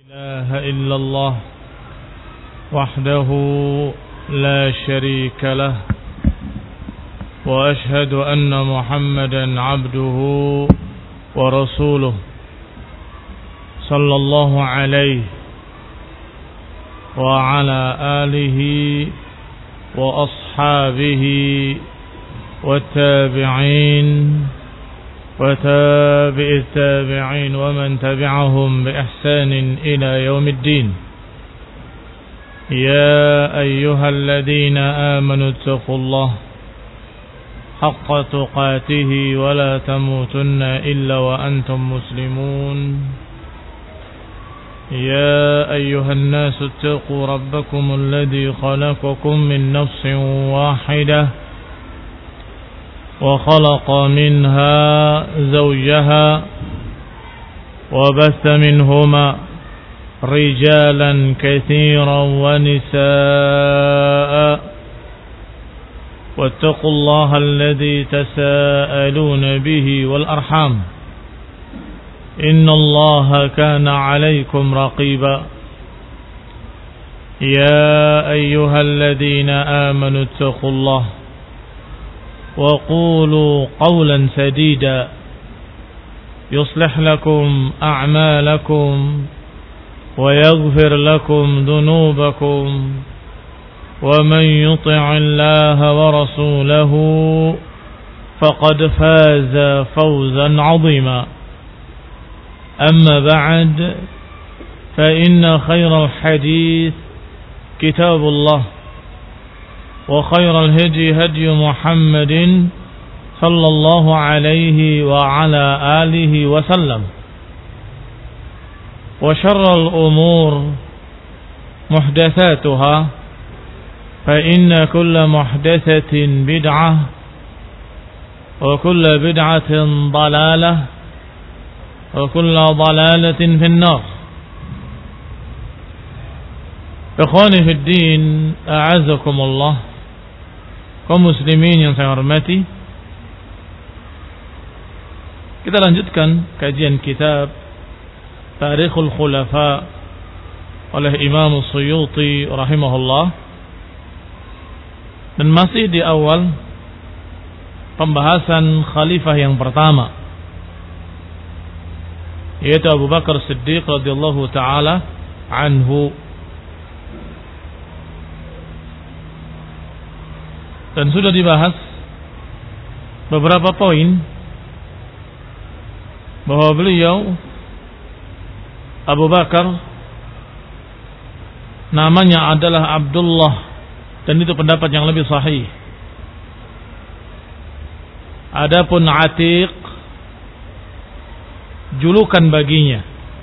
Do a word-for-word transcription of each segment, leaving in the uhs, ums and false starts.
إله إلا الله وحده لا شريك له وأشهد أن محمدا عبده ورسوله صلى الله عليه وعلى آله وأصحابه والتابعين وتابع التابعين ومن تبعهم بإحسان إلى يوم الدين. يا أيها الذين آمنوا اتقوا الله حق تقاته ولا تموتن إلا وأنتم مسلمون. يا أيها الناس اتقوا ربكم الذي خلقكم من نفس واحدة وخلق منها زوجها وبث منهما رجالا كثيرا ونساء واتقوا الله الذي تساءلون به والأرحام إن الله كان عليكم رقيبا. يا أيها الذين آمنوا اتقوا الله وقولوا قولا سديدا يصلح لكم أعمالكم ويغفر لكم ذنوبكم ومن يطع الله ورسوله فقد فاز فوزا عظيما. أما بعد فإن خير الحديث كتاب الله وخير الهدي هدي محمد صلى الله عليه وعلى آله وسلم وشر الأمور محدثاتها فإن كل محدثة بدعة وكل بدعة ضلالة وكل ضلالة في النار. Ikhwani fi din, a'azakumullah. Kaum muslimin yang saya hormati, kita lanjutkan kajian kitab Tarikhul Khulafa oleh Imam Suyuti rahimahullah, dan masih di awal pembahasan khalifah yang pertama, yaitu Abu Bakar Siddiq radhiyallahu taala anhu. Dan sudah dibahas beberapa poin bahwa beliau Abu Bakar namanya adalah Abdullah, dan itu pendapat yang lebih sahih. Adapun Atiq julukan baginya.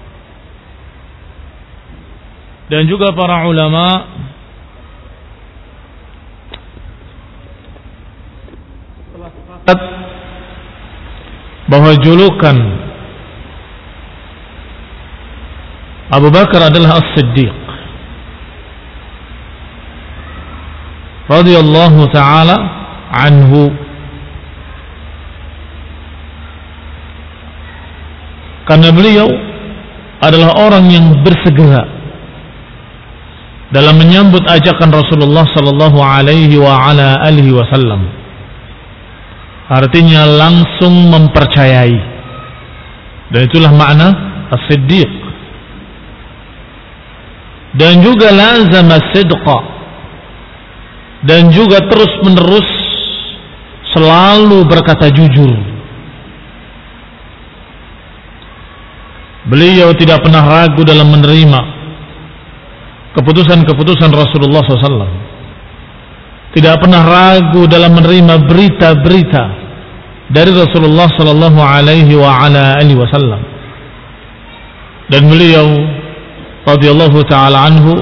Dan juga para ulama bahwa julukan Abu Bakar adalah As-Siddiq radhiyallahu taala anhu, karena beliau adalah orang yang bersegera dalam menyambut ajakan Rasulullah sallallahu alaihi wa ala alihi wasallam. Artinya langsung mempercayai, dan itulah makna as-siddiq. Dan juga lazama sidqa, dan juga terus menerus selalu berkata jujur. Beliau tidak pernah ragu dalam menerima keputusan-keputusan Rasulullah shallallahu alaihi wasallam. Tidak pernah ragu dalam menerima berita-berita dari Rasulullah sallallahu alaihi wa ala alihi wasallam. Dan beliau radhiyallahu taala anhu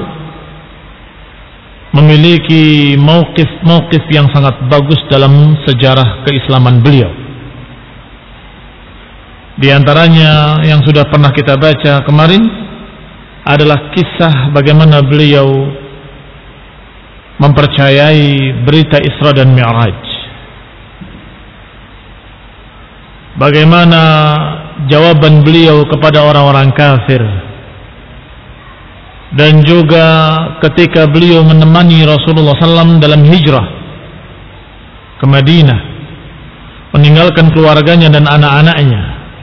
memiliki mauqif-mauqif yang sangat bagus dalam sejarah keislaman beliau. Di antaranya yang sudah pernah kita baca kemarin adalah kisah bagaimana beliau mempercayai berita Isra dan Mi'raj. Bagaimana jawaban beliau kepada orang-orang kafir dan juga ketika beliau menemani Rasulullah sallallahu alaihi wasallam dalam hijrah ke Madinah, meninggalkan keluarganya dan anak-anaknya,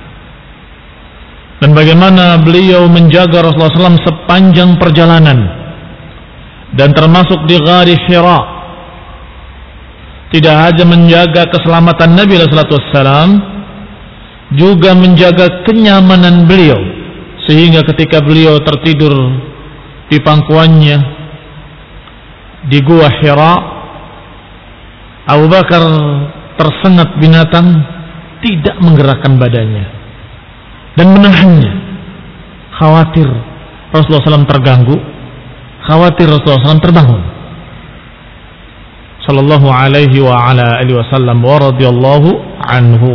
dan bagaimana beliau menjaga Rasulullah sallallahu alaihi wasallam sepanjang perjalanan, dan termasuk di Ghar Hira tidak hanya menjaga keselamatan Nabi sallallahu alaihi wasallam, juga menjaga kenyamanan beliau, sehingga ketika beliau tertidur di pangkuannya di Gua Hira, Abu Bakar tersengat binatang, tidak menggerakkan badannya dan menahannya, khawatir Rasulullah sallallahu alaihi wasallam terganggu, khawatir Rasulullah sallallahu alaihi wasallam terbangun. Sallallahu alaihi wa ala alihi wasallam wa radhiyallahu anhu.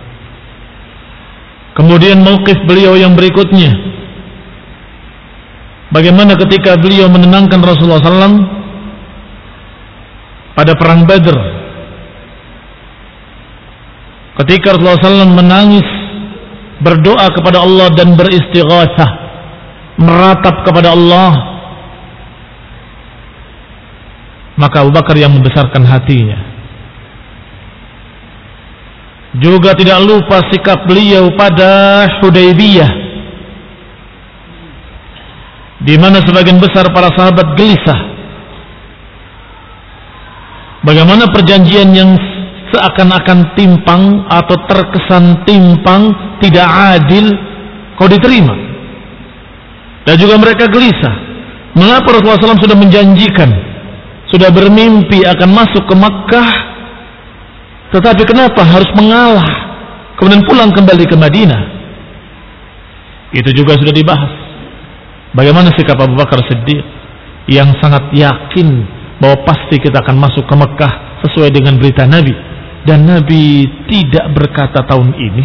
Kemudian mauqif beliau yang berikutnya, bagaimana ketika beliau menenangkan Rasulullah sallallahu alaihi wasallam pada perang Badr, ketika Rasulullah sallallahu alaihi wasallam menangis, berdoa kepada Allah dan beristighatsah, meratap kepada Allah, maka Abu Bakar yang membesarkan hatinya. Juga tidak lupa sikap beliau pada Hudaybiyah, di mana sebagian besar para sahabat gelisah. Bagaimana perjanjian yang seakan-akan timpang atau terkesan timpang, tidak adil, kau diterima. Dan juga mereka gelisah, mengapa Rasulullah sallallahu alaihi wasallam sudah menjanjikan, sudah bermimpi akan masuk ke Makkah, tetapi kenapa harus mengalah kemudian pulang kembali ke Madinah? Itu juga sudah dibahas. Bagaimana sikap Abu Bakar Siddiq yang sangat yakin bahwa pasti kita akan masuk ke Mekah sesuai dengan berita Nabi, dan Nabi tidak berkata tahun ini.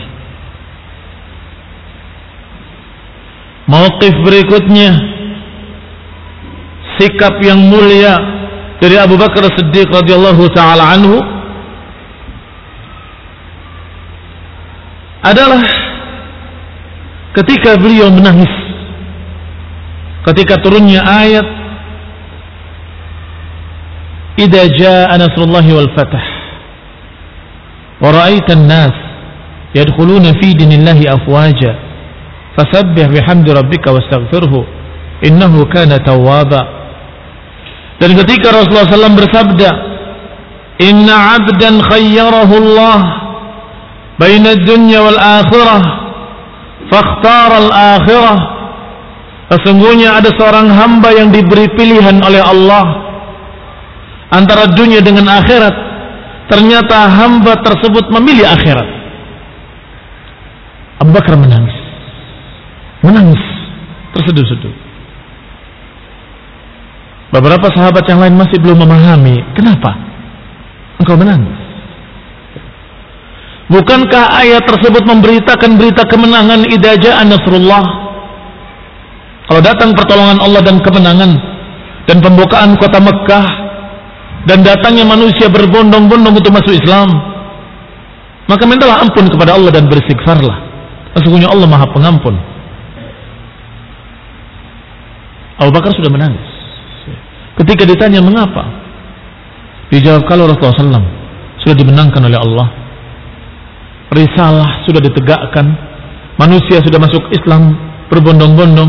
Mauqif berikutnya, sikap yang mulia dari Abu Bakar Siddiq radhiyallahu taala anhu adalah ketika beliau menangis ketika turunnya ayat idza jaa nasrullahi wal fath wa ra'aitan nas yadkhuluna fi dinillahi afwaja fasabbih bihamdi rabbika wastaghfirhu innahu kana tawwaba. Dan ketika Rasulullah sallallahu alaihi wasallam bersabda, inna 'abdan khayyarahu Allah baina dunya wal akhirah fakhtara al akhirah, sesungguhnya ada seorang hamba yang diberi pilihan oleh Allah antara dunia dengan akhirat, ternyata hamba tersebut memilih akhirat. Abu Bakar menangis, menangis terseduh-seduh. Beberapa sahabat yang lain masih belum memahami, kenapa engkau menangis? Bukankah ayat tersebut memberitakan berita kemenangan idza jaa nasrullah? Kalau datang pertolongan Allah dan kemenangan dan pembukaan kota Mekkah dan datangnya manusia berbondong-bondong untuk masuk Islam, maka mintalah ampun kepada Allah dan beristighfarlah. Sesungguhnya Allah Maha Pengampun. Abu Bakar sudah menangis. Ketika ditanya mengapa, dijawab kalau Rasulullah sallallahu alaihi wasallam sudah dimenangkan oleh Allah, risalah sudah ditegakkan, manusia sudah masuk Islam berbondong-bondong,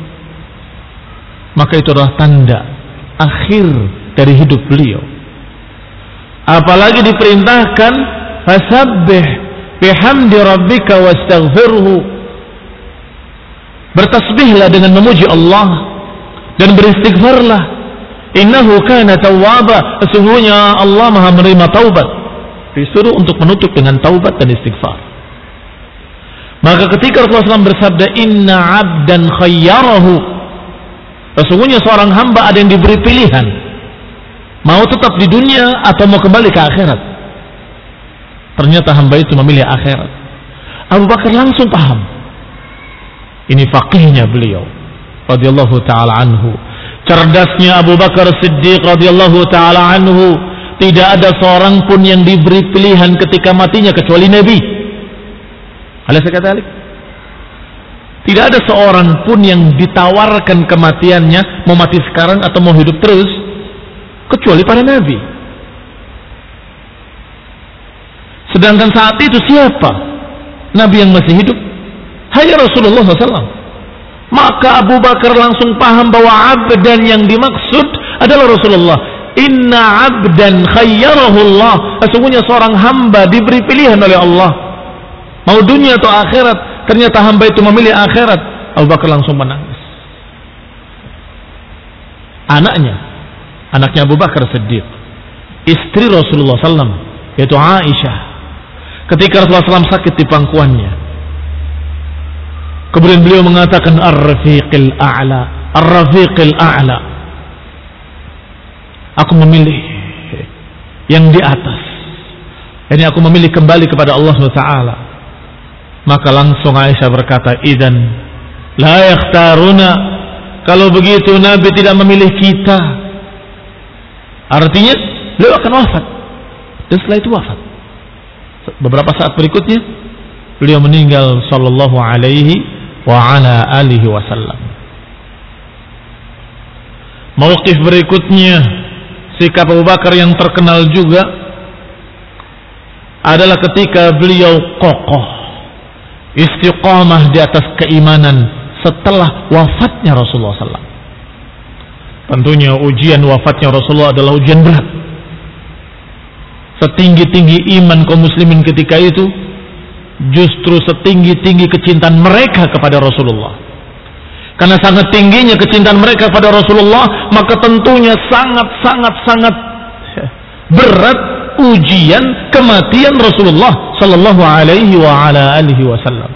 maka itu adalah tanda akhir dari hidup beliau. Apalagi diperintahkan fasabbih bihamdi rabbika wastaghfirhu, bertasbihlah dengan memuji Allah dan beristighfarlah, innahu kana tawwaba, sesungguhnya Allah Maha menerima taubat. Disuruh untuk menutup dengan taubat dan istighfar. Maka ketika Rasulullah sallallahu alaihi wasallam bersabda inna 'abdan khayyarahu, sesungguhnya seorang hamba ada yang diberi pilihan, mau tetap di dunia atau mau kembali ke akhirat. Ternyata hamba itu memilih akhirat. Abu Bakar langsung paham. Ini faqihnya beliau radhiyallahu taala anhu. Cerdasnya Abu Bakar Siddiq radhiyallahu taala anhu. Tidak ada seorang pun yang diberi pilihan ketika matinya kecuali Nabi. Alaysa kadzalik? Tidak ada seorang pun yang ditawarkan kematiannya, mau mati sekarang atau mau hidup terus, kecuali para nabi. Sedangkan saat itu siapa nabi yang masih hidup? Hanya Rasulullah shallallahu alaihi wasallam. Maka Abu Bakar langsung paham bahwa abdan yang dimaksud adalah Rasulullah. Inna abdan khayyarahullah. Sesungguhnya seorang hamba diberi pilihan oleh Allah, mau dunia atau akhirat. Ternyata hamba itu memilih akhirat. Abu Bakar langsung menangis. Anaknya, anaknya Abu Bakar Siddiq, istri Rasulullah shallallahu alaihi wasallam, yaitu Aisyah, ketika Rasulullah shallallahu alaihi wasallam sakit di pangkuannya, kemudian beliau mengatakan Ar-Rafiqil A'la, Ar-Rafiqil A'la, aku memilih yang di atas. Ini aku memilih kembali kepada Allah subhanahu wa taala. Maka langsung Aisyah berkata, idzan la yakhtaruna, kalau begitu Nabi tidak memilih kita. Artinya beliau akan wafat. Dan setelah itu wafat. Beberapa saat berikutnya beliau meninggal sallallahu alaihi wa ala alihi wasallam. Mauqif berikutnya, sikap Abu Bakar yang terkenal juga adalah ketika beliau kokoh, istiqamah di atas keimanan setelah wafatnya Rasulullah shallallahu alaihi wasallam. Tentunya ujian wafatnya Rasulullah adalah ujian berat. Setinggi-tinggi iman kaum muslimin ketika itu, justru setinggi-tinggi kecintaan mereka kepada Rasulullah. Karena sangat tingginya kecintaan mereka kepada Rasulullah, maka tentunya sangat-sangat-sangat berat ujian kematian Rasulullah sallallahu alaihi wa ala alihi wasallam.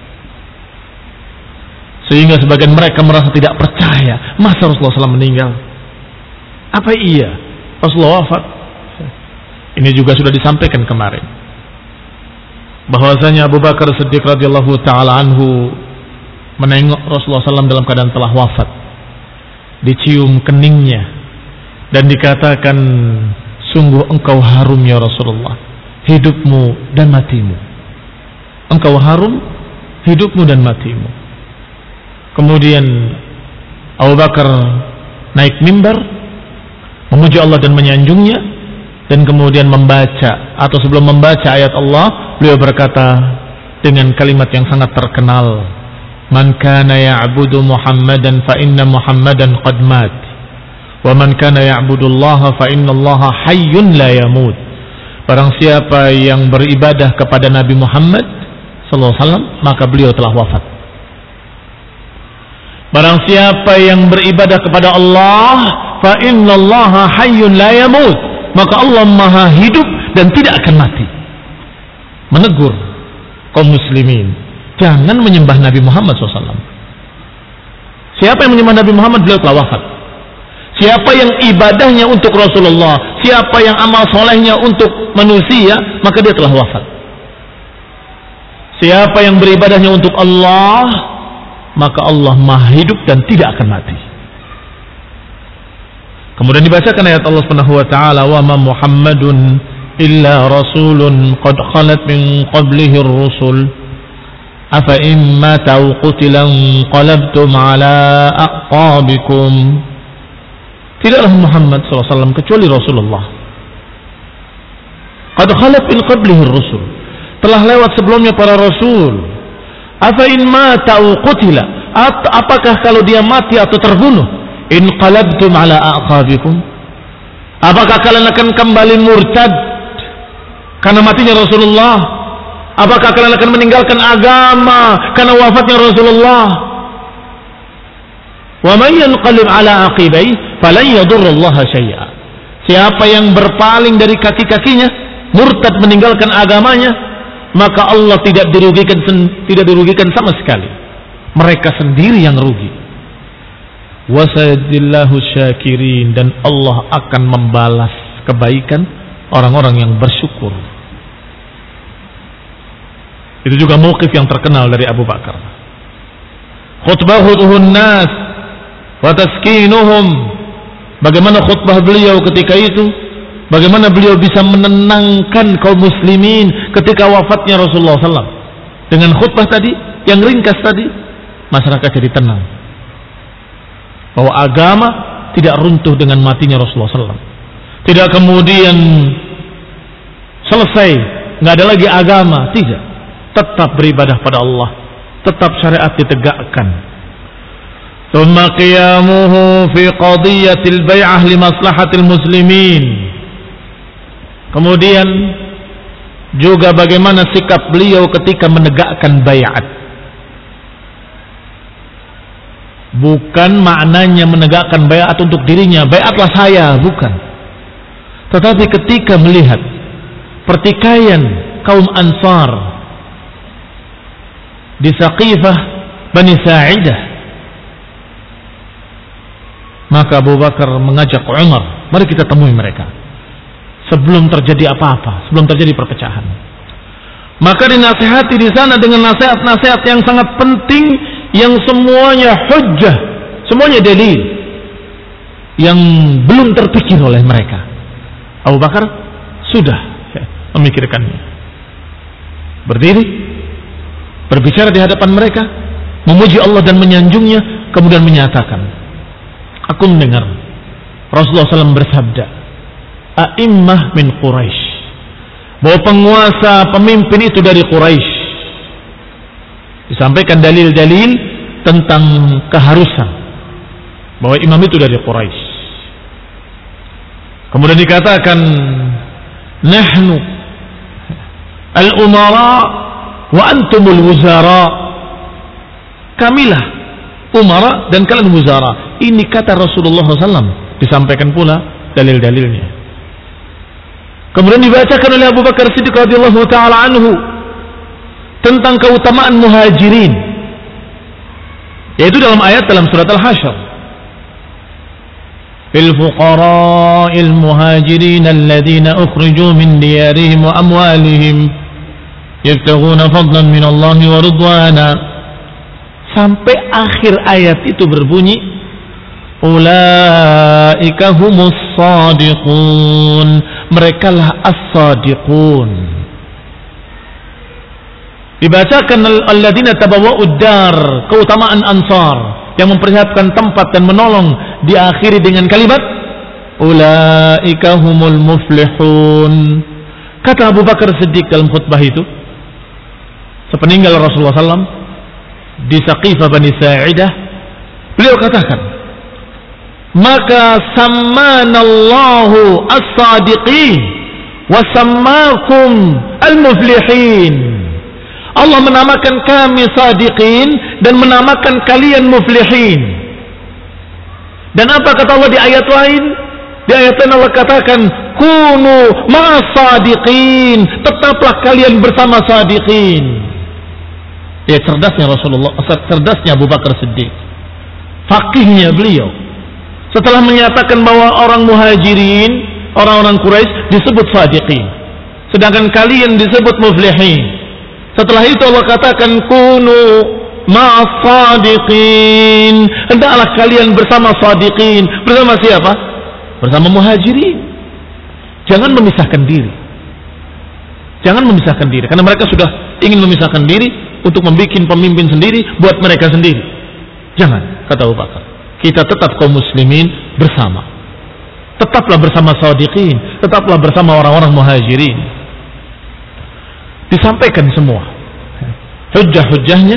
Sehingga sebagian mereka merasa tidak percaya, masa Rasulullah shallallahu alaihi wasallam meninggal? Apa iya Rasulullah wafat? Ini juga sudah disampaikan kemarin, bahwasanya Abu Bakar Siddiq radhiyallahu taala anhu menengok Rasulullah shallallahu alaihi wasallam dalam keadaan telah wafat, dicium keningnya dan dikatakan, sungguh engkau harum ya Rasulullah, hidupmu dan matimu. Engkau harum hidupmu dan matimu. Kemudian Abu Bakar naik mimbar memuji Allah dan menyanjungnya, dan kemudian membaca, atau sebelum membaca ayat Allah, beliau berkata dengan kalimat yang sangat terkenal, man kana ya'budu Muhammadan fa inna Muhammadan qad mat. Wa man kana ya'budullaha fa innallaha hayyun la yamut. Barang siapa yang beribadah kepada Nabi Muhammad sallallahu alaihi wasallam, maka beliau telah wafat. Barang siapa yang beribadah kepada Allah, fa innallaha hayyun la yamut, maka Allah Maha hidup dan tidak akan mati. Menegur kaum muslimin, jangan menyembah Nabi Muhammad sallallahu alaihi wasallam. Siapa yang menyembah Nabi Muhammad, beliau telah wafat. Siapa yang ibadahnya untuk Rasulullah, siapa yang amal solehnya untuk manusia, maka dia telah wafat. Siapa yang beribadahnya untuk Allah, maka Allah Maha hidup dan tidak akan mati. Kemudian dibacakan ayat Allah Subhanahu wa taala, wa ma Muhammadun illa rasulun qad khalat min qablihi ar-rusul afa in mata aw qutila qalabtum ala aqabikum. Tidaklah Muhammad sallallahu alaihi wasallam kecuali Rasulullah. Qad khalat min qablihi ar-rusul, telah lewat sebelumnya para rasul. Afa in mata aw qutila, apakah kalau dia mati atau terbunuh, in qalabtum ala aqabikum, apakah kalian akan kembali murtad karena matinya Rasulullah? Apakah kalian akan meninggalkan agama karena wafatnya Rasulullah? Wa man yanqalib ala aqibai falan yadurrullaha syai'a. Siapa yang berpaling dari kaki-kakinya, murtad meninggalkan agamanya, maka Allah tidak dirugikan tidak dirugikan sama sekali. Mereka sendiri yang rugi. Wasayadillahu syakirin, dan Allah akan membalas kebaikan orang-orang yang bersyukur. Itu juga mauqif yang terkenal dari Abu Bakar. Khutbahuhun nas wa taskinuhum. Bagaimana khutbah beliau ketika itu? Bagaimana beliau bisa menenangkan kaum muslimin ketika wafatnya Rasulullah sallallahu alaihi wasallam? Dengan khutbah tadi yang ringkas tadi, masyarakat jadi tenang. Bahwa agama tidak runtuh dengan matinya Rasulullah sallallahu alaihi wasallam. Tidak kemudian selesai, nggak ada lagi agama. Tidak. Tetap beribadah pada Allah. Tetap syariat ditegakkan. ثم قيامه في قضية البيعة لمصلحة المسلمين. Kemudian juga bagaimana sikap beliau ketika menegakkan baiat. Bukan maknanya menegakkan baiat untuk dirinya, baiatlah saya, bukan. Tetapi ketika melihat pertikaian kaum Ansar di Saqifah Bani Sa'idah, maka Abu Bakar mengajak Umar, mari kita temui mereka sebelum terjadi apa-apa, sebelum terjadi perpecahan. Maka dinasihati di sana dengan nasihat-nasihat yang sangat penting, yang semuanya hujjah, semuanya dalil yang belum terpikir oleh mereka. Abu Bakar sudah memikirkannya. Berdiri, berbicara di hadapan mereka, memuji Allah dan menyanjungnya, kemudian menyatakan, aku mendengar Rasulullah shallallahu alaihi wasallam bersabda, a'immah min Quraisy, bahwa penguasa, pemimpin itu dari Quraisy. Disampaikan dalil-dalil tentang keharusan bahwa imam itu dari Quraisy. Kemudian dikatakan, nahnu al-umara wa antumul wuzara, kamilah umara dan kalian wuzara. Ini kata Rasulullah shallallahu alaihi wasallam. Disampaikan pula dalil-dalilnya. Kemudian dibacakan oleh Abu Bakar Siddiq radhiyallahu taala anhu tentang keutamaan muhajirin, yaitu dalam ayat dalam surat Al-Hasyr, lil fuqara'il muhajirin alladziina ukhriju min diyarihim wa amwalihim yabtaghuna fadlan min Allah wa ridwana, sampai akhir ayat itu berbunyi, ulaika humus shadiqun, merekalah as-sadiqun. Dibacakan alladzina tabawwa'ud dar, keutamaan Ansar yang mempersiapkan tempat dan menolong, diakhiri dengan kalimat ulaika humul muflihun. Kata Abu Bakar Siddiq dalam khutbah itu sepeninggal Rasulullah sallallahu alaihi wasallam di Saqifah Bani Sa'idah, beliau katakan, maka sammanallahu as-sadiqin wa sammakum al-muflihin. Allah menamakan kami sadiqin dan menamakan kalian muflihin. Dan apa kata Allah di ayat lain? Di ayat lain Allah katakan, kunu ma'as sadiqin, tetaplah kalian bersama sadiqin. Ya, cerdasnya Rasulullah, cerdasnya Abu Bakar Siddiq, faqihnya beliau. Setelah menyatakan bahwa orang muhajirin, orang-orang Quraisy disebut sadiqin, sedangkan kalian disebut muflihin. Setelah itu Allah katakan kunu ma'as sadiqin, hendaklah kalian bersama sadiqin. Bersama siapa? Bersama muhajirin. Jangan memisahkan diri. Jangan memisahkan diri, karena mereka sudah ingin memisahkan diri untuk membuat pemimpin sendiri buat mereka sendiri. Jangan, kata Abu Bakar. Kita tetap kaum muslimin bersama. Tetaplah bersama sadiqin, tetaplah bersama orang-orang muhajirin. Disampaikan semua hujjah-hujjahnya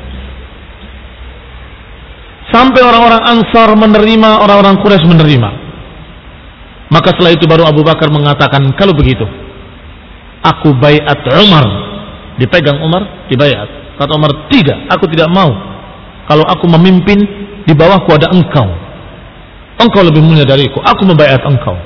sampai orang-orang Ansar menerima, orang-orang Quraisy menerima. Maka setelah itu baru Abu Bakar mengatakan, kalau begitu aku baiat Umar. Dipegang Umar, dibaiat. Kata Umar, tidak, aku tidak mau. Kalau aku memimpin, di bawahku ada engkau. Engkau lebih mulia dariku, aku membaiat engkau.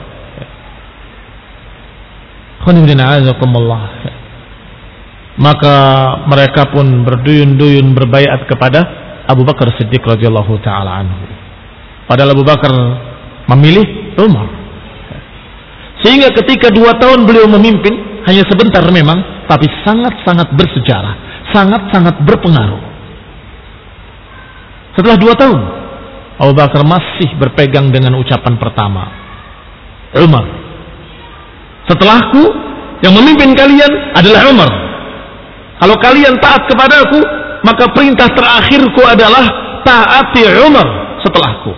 Maka mereka pun berduyun-duyun berbaiat kepada Abu Bakar Siddiq radhiyallahu taala anhu. Padahal Abu Bakar memilih Umar. Sehingga ketika dua tahun beliau memimpin, hanya sebentar memang, tapi sangat-sangat bersejarah, sangat-sangat berpengaruh. Setelah dua tahun, Abu Bakar masih berpegang dengan ucapan pertama, Umar. Setelahku yang memimpin kalian adalah Umar. Kalau kalian taat kepada aku, maka perintah terakhirku adalah taati Umar setelahku.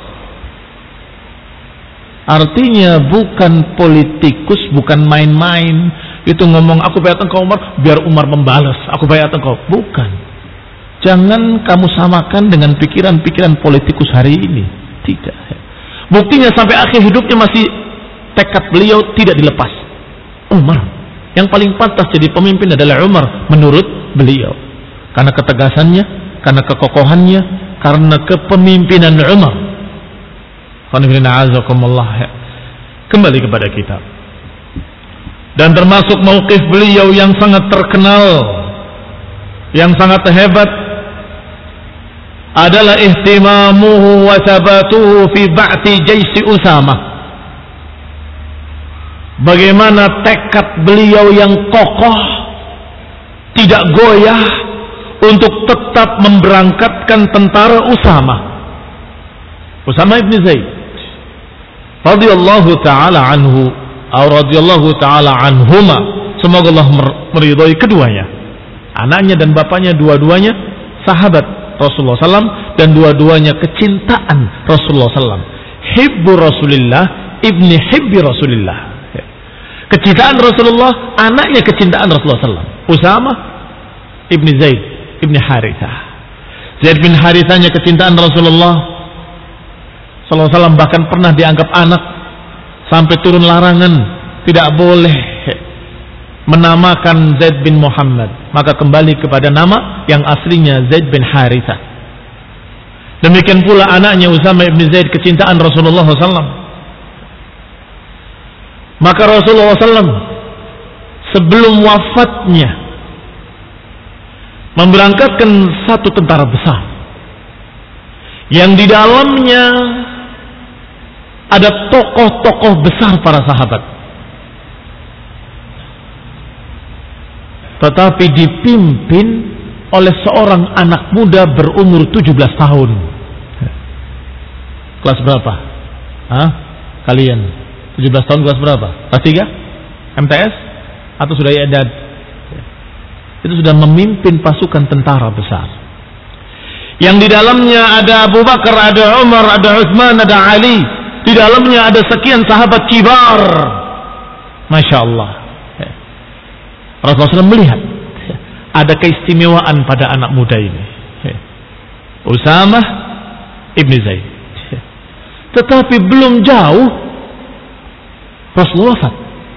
Artinya bukan politikus, bukan main-main. Itu ngomong aku bayat engkau Umar, biar Umar membalas aku bayat engkau. Bukan. Jangan kamu samakan dengan pikiran-pikiran politikus hari ini. Tidak. Buktinya sampai akhir hidupnya masih tekad beliau tidak dilepas. Umar. Yang paling pantas jadi pemimpin adalah Umar menurut beliau. Karena ketegasannya, karena kekokohannya, karena kepemimpinan Umar. Kembali kepada kita. Dan termasuk mauqif beliau yang sangat terkenal, yang sangat hebat, adalah ihtimamuhu wa sabatuhu fi ba'ti jaisi Usamah. Bagaimana tekad beliau yang kokoh, tidak goyah untuk tetap memberangkatkan tentara Usamah. Usamah ibn Zaid radhiyallahu taala anhu atau radhiyallahu taala anhuma, semoga Allah meridhai keduanya. Anaknya dan bapaknya dua-duanya sahabat Rasulullah sallallahu alaihi wasallam dan dua-duanya kecintaan Rasulullah sallallahu alaihi wasallam. Hibbu Rasulillah ibni hibbi Rasulillah. Kecintaan Rasulullah, anaknya kecintaan Rasulullah sallallahu alaihi wasallam. Usamah ibni Zaid ibni Harithah. Zaid bin Harithahnya kecintaan Rasulullah sallallahu alaihi wasallam, bahkan pernah dianggap anak sampai turun larangan tidak boleh menamakan Zaid bin Muhammad, maka kembali kepada nama yang aslinya Zaid bin Harithah. Demikian pula anaknya Usamah ibn Zaid kecintaan Rasulullah sallallahu alaihi wasallam. Maka Rasulullah sallallahu alaihi wasallam sebelum wafatnya memberangkatkan satu tentara besar yang di dalamnya ada tokoh-tokoh besar para sahabat, tetapi dipimpin oleh seorang anak muda berumur tujuh belas tahun. Kelas berapa? Hah? Kalian tujuh belas tahun kelas berapa? Kelas tiga? M T S? Atau sudah i'dad? Itu sudah memimpin pasukan tentara besar yang di dalamnya ada Abu Bakar, ada Umar, ada Utsman, ada Ali. Di dalamnya ada sekian sahabat kibar. Masya Allah. Rasulullah sallallahu alaihi wasallam melihat ada keistimewaan pada anak muda ini, Usamah ibn Zaid. Tetapi belum jauh Rasulullah wafat.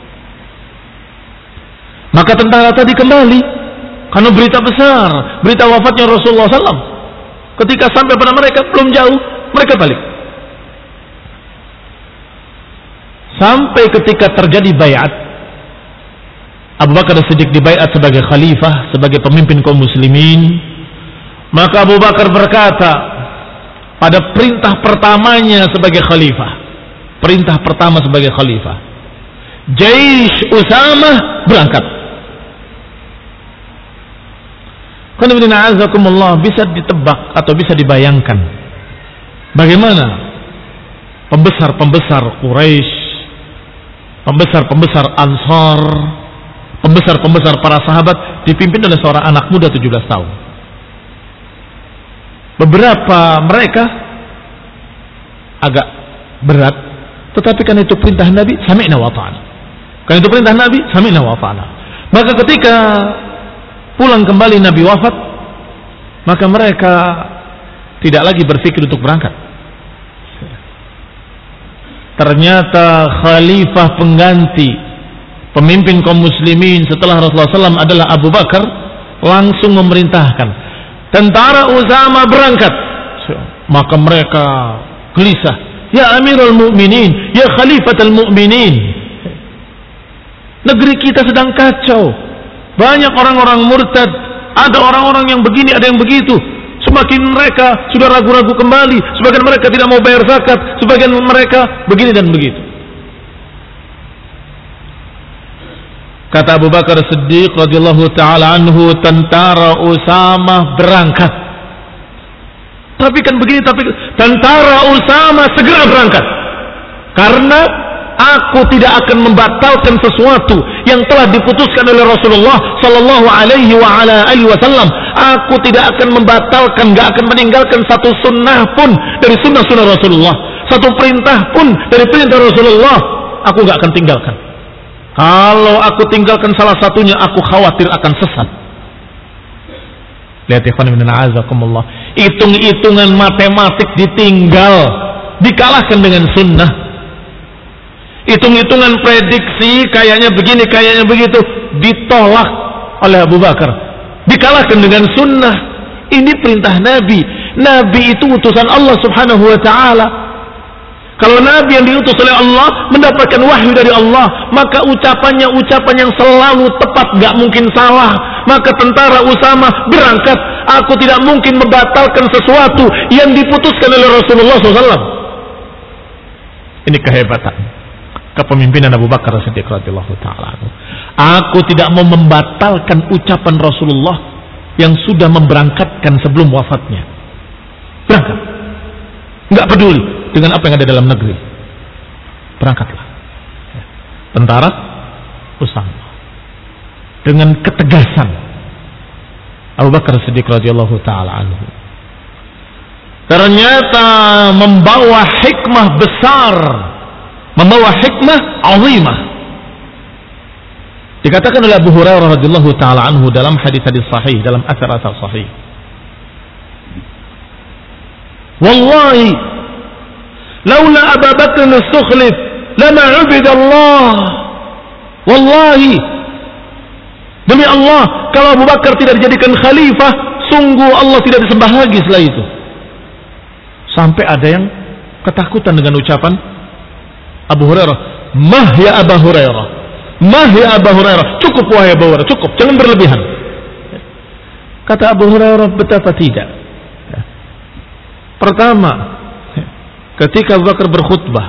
Maka tentara tadi kembali karena berita besar, berita wafatnya Rasulullah sallallahu alaihi wasallam. Ketika sampai pada mereka belum jauh, mereka balik. Sampai ketika terjadi baiat, Abu Bakar As-Siddiq dibaiat sebagai khalifah, sebagai pemimpin kaum muslimin. Maka Abu Bakar berkata pada perintah pertamanya sebagai khalifah, perintah pertama sebagai khalifah, Jaish Usamah berangkat. Qanibina bisa ditebak atau bisa dibayangkan bagaimana pembesar-pembesar Quraisy, pembesar-pembesar Ansar, pembesar-pembesar para sahabat dipimpin oleh seorang anak muda tujuh belas tahun. Beberapa mereka agak berat, tetapi kan itu perintah Nabi, sami'na wa ta'ana. Kan itu perintah Nabi, sami'na wa ta'ana. Maka ketika pulang kembali Nabi wafat, maka mereka tidak lagi berpikir untuk berangkat. Ternyata khalifah pengganti pemimpin kaum muslimin setelah Rasulullah sallallahu alaihi wasallam adalah Abu Bakar, langsung memerintahkan tentara Usamah berangkat. Maka mereka gelisah, ya Amirul Mukminin, ya Khalifatul Mukminin, negeri kita sedang kacau, banyak orang-orang murtad, ada orang-orang yang begini, ada yang begitu. Semakin mereka sudah ragu-ragu kembali, sebagian mereka tidak mau bayar zakat, sebagian mereka begini dan begitu. Kata Abu Bakar Siddiq radhiyallahu taala anhu, tentara Usamah berangkat. Tapi kan begini, tapi tentara Usamah segera berangkat. Karena aku tidak akan membatalkan sesuatu yang telah diputuskan oleh Rasulullah sallallahu alaihi wa ala alihi wasallam. Aku tidak akan membatalkan, enggak akan meninggalkan satu sunnah pun dari sunnah-sunnah Rasulullah, satu perintah pun dari perintah Rasulullah, aku enggak akan tinggalkan. Kalau aku tinggalkan salah satunya, aku khawatir akan sesat. Lihat ikhwan min a'azakumullah, hitung-hitungan matematik ditinggal, dikalahkan dengan sunnah. Hitung-hitungan prediksi kayaknya begini, kayaknya begitu, ditolak oleh Abu Bakar, dikalahkan dengan sunnah. Ini perintah Nabi. Nabi itu utusan Allah subhanahu wa ta'ala. Kalau Nabi yang diutus oleh Allah mendapatkan wahyu dari Allah, maka ucapannya ucapan yang selalu tepat, gak mungkin salah. Maka tentara Usama berangkat, aku tidak mungkin membatalkan sesuatu yang diputuskan oleh Rasulullah shallallahu alaihi wasallam. Ini kehebatan kepemimpinan Abu Bakar As-Siddiq radhiyallahu taala. Aku tidak mau membatalkan ucapan Rasulullah yang sudah memberangkatkan sebelum wafatnya. Berangkat. Enggak peduli dengan apa yang ada dalam negeri. Berangkatlah. Tentara Usama. Dengan ketegasan Abu Bakar As-Siddiq radhiyallahu taala anhu. Ternyata membawa hikmah besar, membawa hikmah azimah. Dikatakan oleh Abu Hurairah radhiyallahu taala anhu dalam hadis-hadis sahih, dalam athar-athar sahih. Wallahi, laula Abu Bakr as-Sukhlif lama 'ubida Allah. Wallahi, demi Allah, kalau Abu Bakar tidak dijadikan khalifah, sungguh Allah tidak disembah lagi setelah itu. Sampai ada yang ketakutan dengan ucapan Abu Hurairah, mah ya Abu Hurairah, mah ya Abu Hurairah, cukup wahai Abu Hurairah, cukup, jangan berlebihan. Kata Abu Hurairah, betapa tidak. Pertama, ketika Abu Bakar berkhutbah,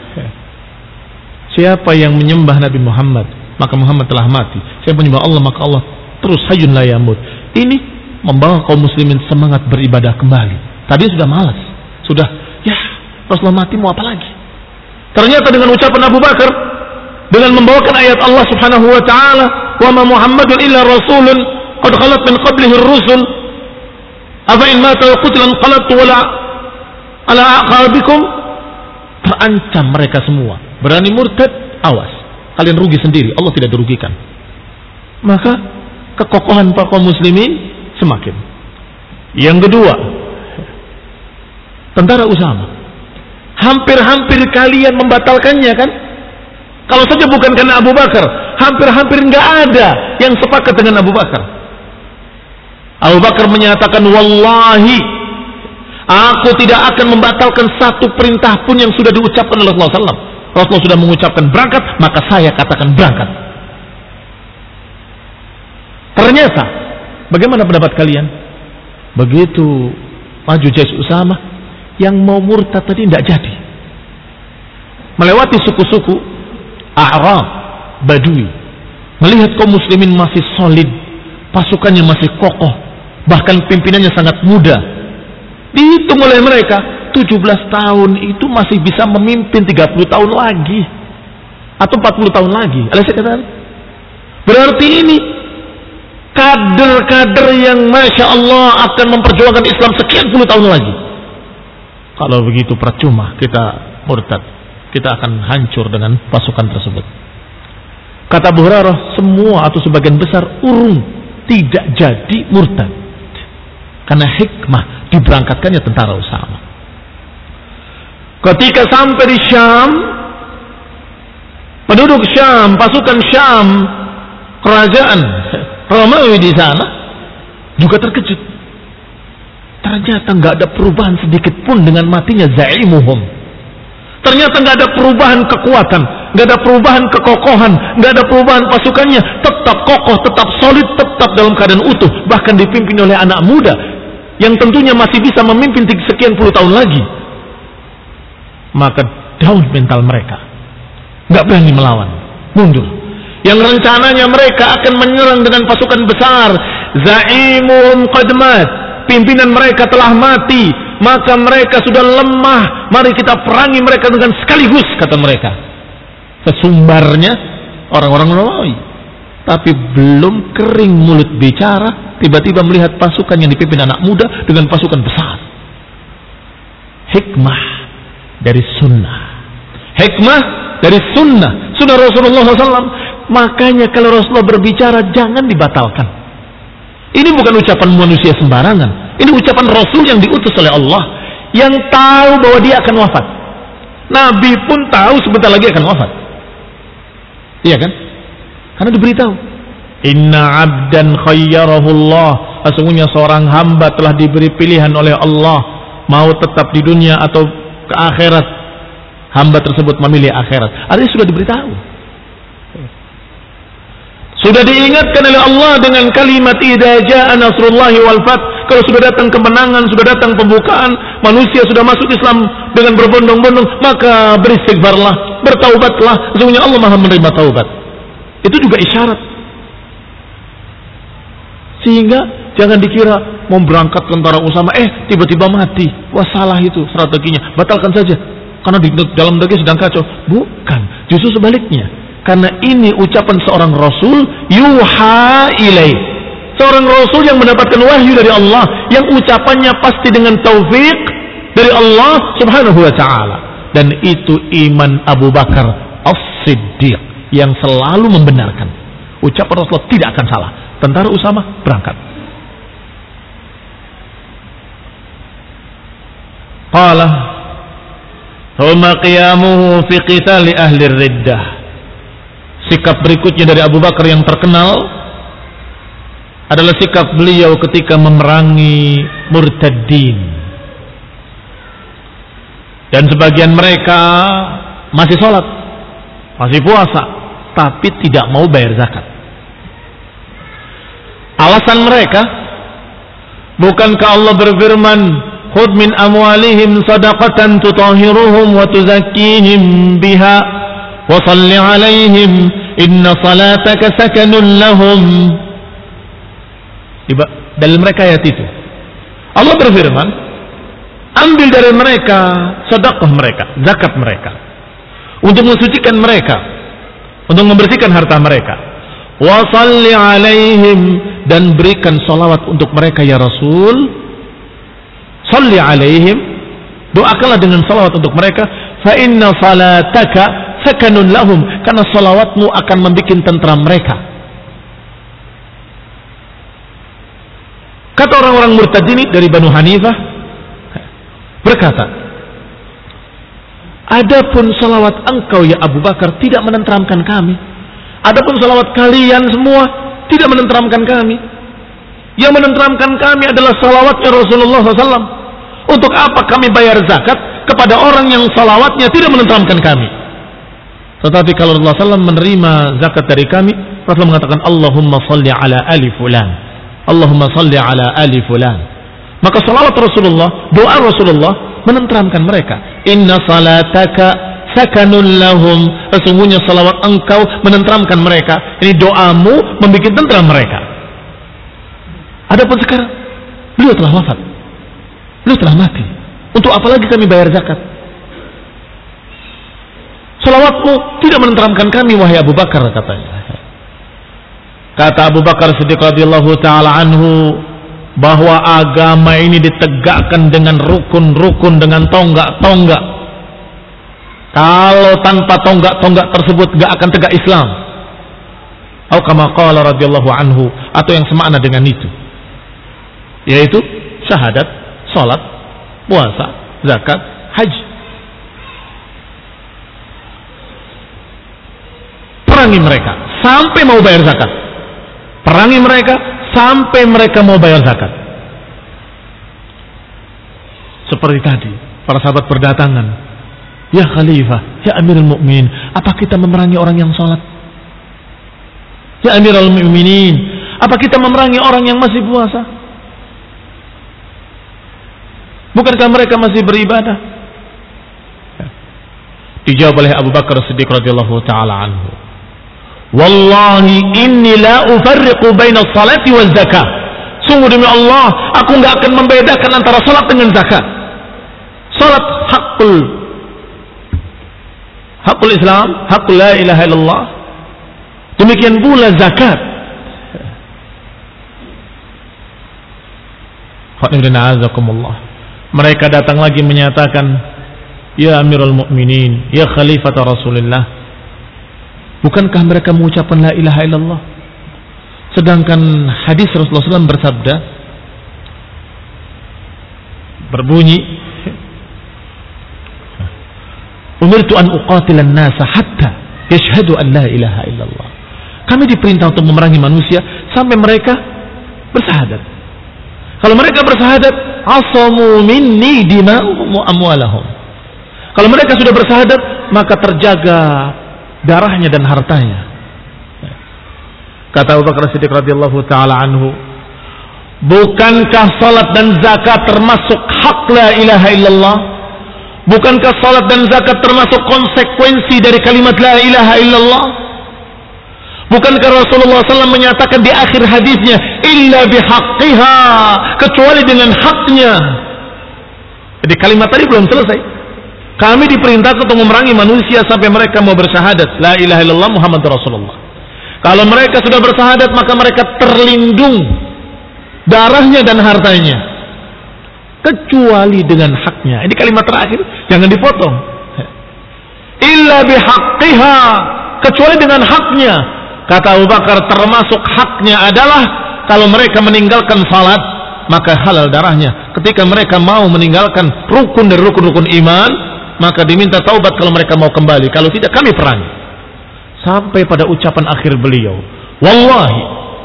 siapa yang menyembah Nabi Muhammad, maka Muhammad telah mati. Siapa menyembah Allah, maka Allah terus hayyun la yamut. Ini membawa kaum muslimin semangat beribadah kembali. Tadi sudah malas, sudah ya Rasulullah mati mau apa lagi. Ternyata dengan ucapan Abu Bakar, dengan membawakan ayat Allah Subhanahu wa taala, "Wa ma Muhammadun illa rasulun qad khalat min qablihi ar-rusul, afa in mata wa qutila qalatu wala ala aqabikum." Terancam mereka semua. Berani murtad, awas. Kalian rugi sendiri, Allah tidak dirugikan. Maka kekokohan para kaum muslimin semakin. Yang kedua, tentara Usama. Hampir-hampir kalian membatalkannya kan? Kalau saja bukan karena Abu Bakar, hampir-hampir nggak ada yang sepakat dengan Abu Bakar. Abu Bakar menyatakan, wallahi, aku tidak akan membatalkan satu perintah pun yang sudah diucapkan oleh Rasulullah shallallahu alaihi wasallam. Rasulullah sudah mengucapkan berangkat, maka saya katakan berangkat. Ternyata, bagaimana pendapat kalian? Begitu maju Jais Usama, yang mau murtad tadi tidak jadi. Melewati suku-suku A'rab, Badui, melihat kaum muslimin masih solid, pasukannya masih kokoh, bahkan pimpinannya sangat muda. Dihitung oleh mereka, tujuh belas tahun itu masih bisa memimpin tiga puluh tahun lagi atau empat puluh tahun lagi. Berarti ini kader-kader yang Masya Allah akan memperjuangkan Islam sekian puluh tahun lagi. Kalau begitu percuma kita murtad, kita akan hancur dengan pasukan tersebut. Kata Abu Hurairah, semua atau sebagian besar urung tidak jadi murtad karena hikmah diberangkatkannya tentara Usama. Ketika sampai di Syam, penduduk Syam, pasukan Syam, kerajaan Romawi di sana juga terkejut. Ternyata nggak ada perubahan sedikit pun dengan matinya zaimuhum. Ternyata nggak ada perubahan kekuatan, nggak ada perubahan kekokohan, nggak ada perubahan pasukannya, tetap kokoh, tetap solid, tetap dalam keadaan utuh, bahkan dipimpin oleh anak muda yang tentunya masih bisa memimpin sekian puluh tahun lagi. Maka down mental mereka, nggak berani melawan, mundur. Yang rencananya mereka akan menyerang dengan pasukan besar, zaimuhum qad mat, pimpinan mereka telah mati, maka mereka sudah lemah, mari kita perangi mereka dengan sekaligus, kata mereka. sesumbarnya orang-orang Romawi. Tapi belum kering mulut bicara, tiba-tiba melihat pasukan yang dipimpin anak muda dengan pasukan besar. Hikmah dari sunnah. Hikmah dari sunnah. Sunnah Rasulullah shallallahu alaihi wasallam. Makanya kalau Rasulullah berbicara jangan dibatalkan. Ini bukan ucapan manusia sembarangan. Ini ucapan Rasul yang diutus oleh Allah, yang tahu bahwa dia akan wafat. Nabi pun tahu sebentar lagi akan wafat. Iya kan? Karena diberitahu. Inna abdan khayyarahullah. Sesungguhnya seorang hamba telah diberi pilihan oleh Allah, mau tetap di dunia atau ke akhirat. Hamba tersebut memilih akhirat. Artinya sudah diberitahu. Sudah diingatkan oleh Allah dengan kalimat idza jaa nasrullahi wal fath. Kalau sudah datang kemenangan, sudah datang pembukaan, manusia sudah masuk Islam dengan berbondong-bondong, maka beristighfarlah, bertaubatlah. Sesungguhnya Allah Maha menerima taubat. Itu juga isyarat. Sehingga jangan dikira mau berangkat tentara Usama, eh tiba-tiba mati. Wah salah itu strateginya. Batalkan saja. Karena di dalam negeri sedang kacau. Bukan. Justru sebaliknya. Karena ini ucapan seorang Rasul yuha ilaih. Seorang Rasul yang mendapatkan wahyu dari Allah, yang ucapannya pasti dengan taufik dari Allah subhanahu wa ta'ala. Dan itu iman Abu Bakar As-Siddiq yang selalu membenarkan. Ucapan Rasulullah tidak akan salah. Tentara Usama berangkat. Qala huma qiyamuhu fi qitali ahli riddah. Sikap berikutnya dari Abu Bakar yang terkenal adalah sikap beliau ketika memerangi murtadin. Dan sebagian mereka masih sholat, masih puasa, tapi tidak mau bayar zakat. Alasan mereka, bukankah Allah berfirman, khudh min amwalihim sadaqatan tutahhiruhum wa tuzakkihim biha wa salli alaihim inna salataka sakanun lahum. Dalil mereka ayat itu. Allah berfirman, ambil dari mereka sedekah mereka, zakat mereka, untuk mensucikan mereka, untuk membersihkan harta mereka. Wa salli alaihim, dan berikan salawat untuk mereka ya Rasul. Salli alaihim, doakanlah dengan salawat untuk mereka. Fa inna salataka sakanun lahum, karena salawatmu akan membuat tentram mereka. Kata orang-orang murtad ini dari Banu Hanifah berkata, adapun salawat engkau ya Abu Bakar tidak menenteramkan kami. Adapun salawat kalian semua tidak menenteramkan kami. Yang menenteramkan kami adalah salawatnya Rasulullah shallallahu alaihi wasallam. Untuk apa kami bayar zakat kepada orang yang salawatnya tidak menenteramkan kami? Tetapi kalau Rasulullah shallallahu alaihi wasallam menerima zakat dari kami, Rasulullah mengatakan Allahumma salli ala ali fulan, Allahumma salli ala ali fulan. Maka salawat Rasulullah, doa Rasulullah menenteramkan mereka. Inna salataka sakanun lahum, sesungguhnya salawat engkau menenteramkan mereka. Ini doamu membuat tentram mereka. Adapun sekarang beliau telah wafat, beliau telah mati. Untuk apa lagi kami bayar zakat? Salawatmu tidak menenteramkan kami wahai Abu Bakar, katanya. Kata Abu Bakar Siddiq radhiyallahu taala anhu, bahwa agama ini ditegakkan dengan rukun-rukun, dengan tonggak-tonggak. Kalau tanpa tonggak-tonggak tersebut gak akan tegak Islam. Atau kama qala radhiyallahu anhu, atau yang semakna dengan itu, yaitu syahadat, salat, puasa, zakat, haji. Perangi mereka sampai mau bayar zakat. Perangi mereka sampai mereka mau bayar zakat. Seperti tadi, para sahabat berdatangan, ya Khalifah, ya Amirul Mukminin, apa kita memerangi orang yang sholat? Ya Amirul Mukminin, apa kita memerangi orang yang masih puasa? Bukankah mereka masih beribadah? Dijawab oleh Abu Bakar Siddiq radhiyallahu taala anhu, wallahi inni la ufarriqu baina salati wal zakah. Sungguh demi Allah, aku enggak akan membedakan antara salat dengan zakat. Salat hakul hakul hakul Islam, hakul la ilaha illallah. Demikian pula zakat. Mereka datang lagi menyatakan, ya Amirul Mukminin, ya Khalifata Rasulullah, bukankah mereka mengucapkan la ilaha illallah? Sedangkan hadis Rasulullah shallallahu alaihi wasallam bersabda, berbunyi, umirtu an uqatilan nasa hatta yashhadu an la ilaha illallah. Kami diperintah untuk memerangi manusia sampai mereka bersahadat. Kalau mereka bersahadat, asamu minni dima'uhum wa amwalahum. Kalau mereka sudah bersahadat, maka terjaga darahnya dan hartanya. Kata Abu Bakar Siddiq radhiyallahu taala anhu, bukankah salat dan zakat termasuk hak la ilaha illallah? Bukankah salat dan zakat termasuk konsekuensi dari kalimat la ilaha illallah? Bukankah Rasulullah shallallahu alaihi wasallam menyatakan di akhir hadisnya, illa bihaqqiha, kecuali dengan haknya. Jadi kalimat tadi belum selesai. Kami diperintahkan untuk memerangi manusia sampai mereka mau bersyahadat la ilaha illallah Muhammadur Rasulullah. Kalau mereka sudah bersahadat, maka mereka terlindung darahnya dan hartanya, kecuali dengan haknya. Ini kalimat terakhir, jangan dipotong. Illa bihaqqiha, kecuali dengan haknya. Kata Abu Bakar, termasuk haknya adalah kalau mereka meninggalkan salat, maka halal darahnya. Ketika mereka mau meninggalkan rukun dari rukun-rukun iman, maka diminta taubat kalau mereka mau kembali. Kalau tidak, kami perangi. Sampai pada ucapan akhir beliau, wallahi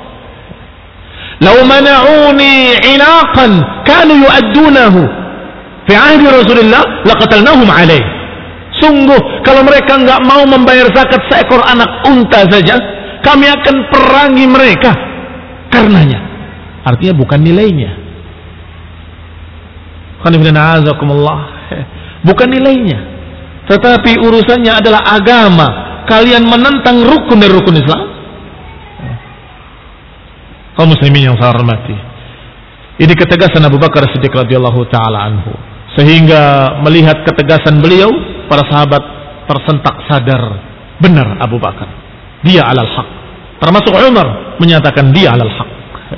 law mana'uni inaqan kanu yu'addunahu fi ahdi Rasulillah laqatalnahum alaih. Sungguh kalau mereka enggak mau membayar zakat seekor anak unta saja, kami akan perangi mereka karenanya. Artinya bukan nilainya, bukan nilainya, tetapi urusannya adalah agama. Kalian menentang rukun dari rukun Islam. Kaum muslimin yang saya hormati, ini ketegasan Abu Bakar Siddiq radhiyallahu taala anhu. Sehingga melihat ketegasan beliau, para sahabat tersentak sadar, benar Abu Bakar, dia alal haq. Termasuk Umar menyatakan dia alal haq.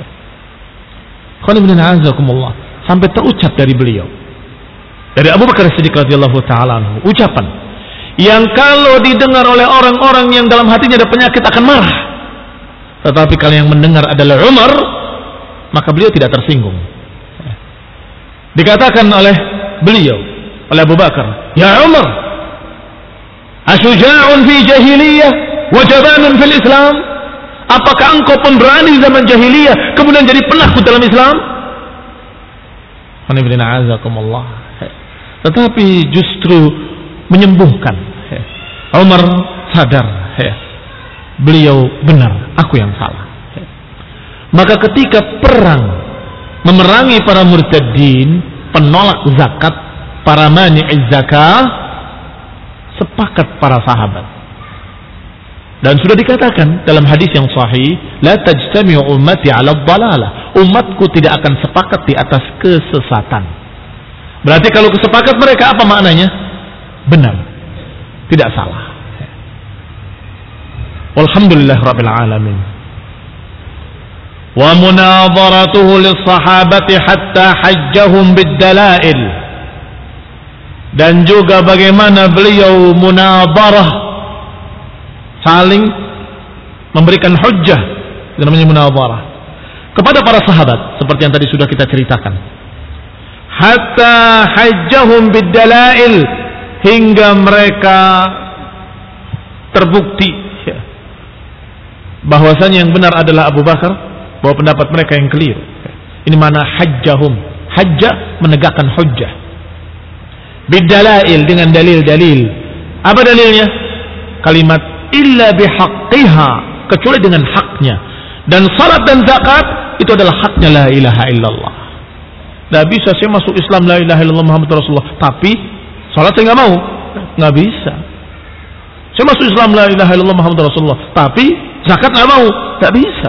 Sampai terucap dari beliau, dari Abu Bakar Siddiq radhiyallahu taala anhu, ucapan yang kalau didengar oleh orang-orang yang dalam hatinya ada penyakit akan marah. Tetapi kalau yang mendengar adalah Umar, maka beliau tidak tersinggung. Dikatakan oleh beliau, oleh Abu Bakar, ya Umar, asyuja'un fi jahiliyah wa jabanun fil Islam? Apakah engkau pemberani zaman jahiliyah kemudian jadi penakut dalam Islam? Tetapi justru menyembuhkan. Umar sadar, beliau benar, aku yang salah. Maka ketika perang memerangi para murtadin, penolak zakat, para mani'iz zakah, sepakat para sahabat. Dan sudah dikatakan dalam hadis yang sahih, la tajtami'u ummati 'ala dhalalah. Umatku tidak akan sepakat di atas kesesatan. Berarti kalau kesepakat mereka apa maknanya? Benar, tidak salah. Walhamdulillah rabbil alamin. Wa munadharatuhu lis-sahabati hatta hajjahum bid-dalail. Dan juga bagaimana beliau munadharah, saling memberikan hujjah, itu namanya munadharah, kepada para sahabat seperti yang tadi sudah kita ceritakan. Hatta hajjahum bid-dalail, hingga mereka terbukti bahwasanya yang benar adalah Abu Bakar, bahwa pendapat mereka yang keliru. Ini mana hajjahum, hajjah menegakkan hujjah, bid-dalail dengan dalil-dalil. Apa dalilnya? Kalimat illa bihaqqiha, kecuali dengan haknya. Dan salat dan zakat itu adalah haknya la ilaha illallah. Tidak bisa saya masuk Islam la ilaha illallah Muhammadur Rasulullah, tapi salat saya nggak mau, nggak bisa. Saya masuk Islam la ilaha illallah Muhammadur Rasulullah, tapi zakat nggak mau, nggak bisa.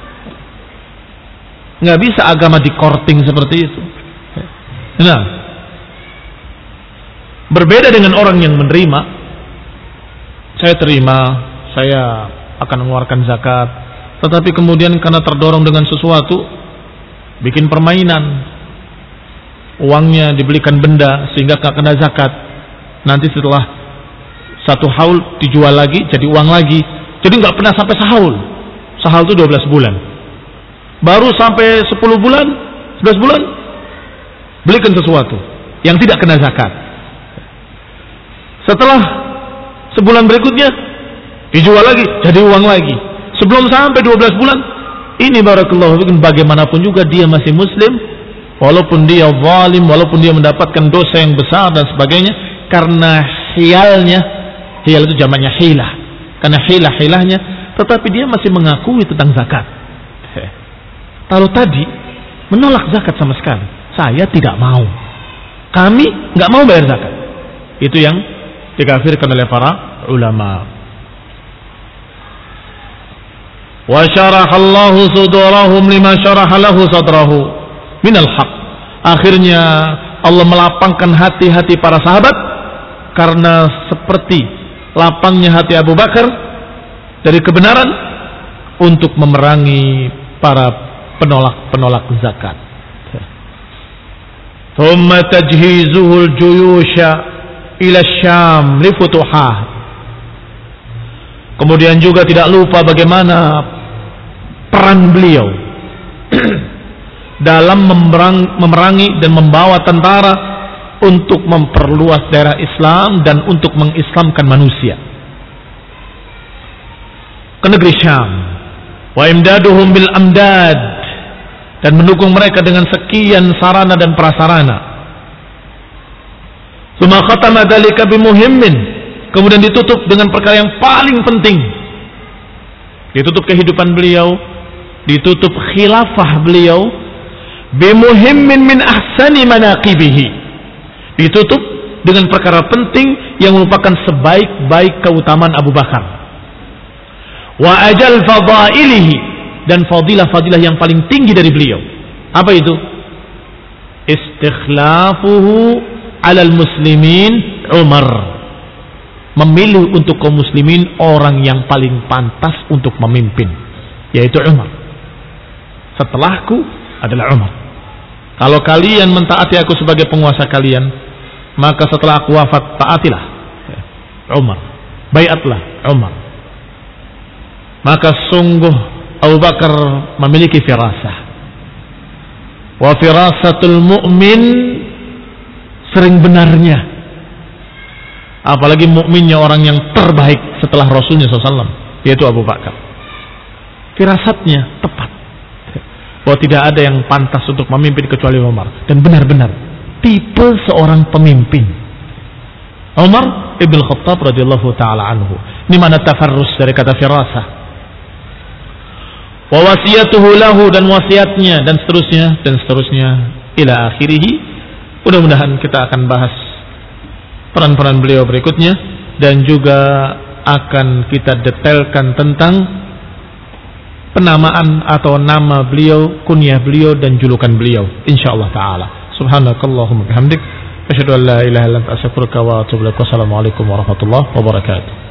Nggak bisa agama dikorting seperti itu. Nah, berbeda dengan orang yang menerima saya terima, saya akan mengeluarkan zakat, tetapi kemudian karena terdorong dengan sesuatu, bikin permainan, uangnya dibelikan benda sehingga gak kena zakat. Nanti setelah satu haul dijual lagi jadi uang lagi, jadi nggak pernah sampai sehaul. Sehaul itu dua belas bulan, baru sampai sepuluh bulan, sebelas bulan belikan sesuatu yang tidak kena zakat. Setelah sebulan berikutnya dijual lagi jadi uang lagi. Sebelum sampai dua belas bulan, ini barakallahu fikum, bagaimanapun juga dia masih muslim, walaupun dia zalim, walaupun dia mendapatkan dosa yang besar dan sebagainya, karena hialnya, hial itu jamaknya hilah, karena hilah-hilahnya, tetapi dia masih mengakui tentang zakat. Kalau tadi menolak zakat sama sekali, saya tidak mau, kami nggak mau bayar zakat, itu yang dikafirkan oleh para ulama. Wa syarahallahu sudurahum lima syaraha lahu sadrahu minal haq. Akhirnya Allah melapangkan hati-hati para sahabat, karena seperti lapangnya hati Abu Bakar dari kebenaran, untuk memerangi para penolak-penolak zakat. Thumma tajhizuhul juyusha ila Syam li futuhah. Kemudian juga tidak lupa bagaimana peran beliau dalam memerang, memerangi dan membawa tentara untuk memperluas daerah Islam dan untuk mengislamkan manusia ke negeri Syam. Wa imdaduhum bil amdad, dan mendukung mereka dengan sekian sarana dan prasarana. Tsumma khatama dzalika bimuhimmin, kemudian ditutup dengan perkara yang paling penting. Ditutup kehidupan beliau, ditutup khilafah beliau bimuhimmin min ahsani manaqibihi, ditutup dengan perkara penting yang merupakan sebaik-baik keutamaan Abu Bakar, wa ajal fadailihi, dan fadilah-fadilah yang paling tinggi dari beliau. Apa itu? Istikhlafuhu alal muslimin Umar, memilih untuk kaum muslimin orang yang paling pantas untuk memimpin, yaitu Umar. Setelahku adalah Umar. Kalau kalian mentaati aku sebagai penguasa kalian, maka setelah aku wafat taatilah Umar, baiatlah Umar. Maka sungguh Abu Bakar memiliki firasah. Wa firasatul mu'min sering benarnya. Apalagi mukminnya orang yang terbaik setelah Rasulnya shallallahu alaihi wasallam, yaitu Abu Bakar. Firasatnya tepat, bahwa tidak ada yang pantas untuk memimpin kecuali Umar, dan benar-benar tipe seorang pemimpin Umar ibn Khattab radhiyallahu taala anhu. Ini mana tafarrus dari kata firasah. Wa wasiyatuhu lahu, dan wasiatnya, dan seterusnya dan seterusnya ila akhirih. Mudah-mudahan kita akan bahas peran-peran beliau berikutnya, dan juga akan kita detailkan tentang penamaan atau nama beliau, kunyah beliau, dan julukan beliau insyaallah taala. Subhanakallahumma bihamdik, asyhadu an la ilaha illa anta astaghfiruka wa atubu ilaik. Wassalamualaikum warahmatullahi wabarakatuh.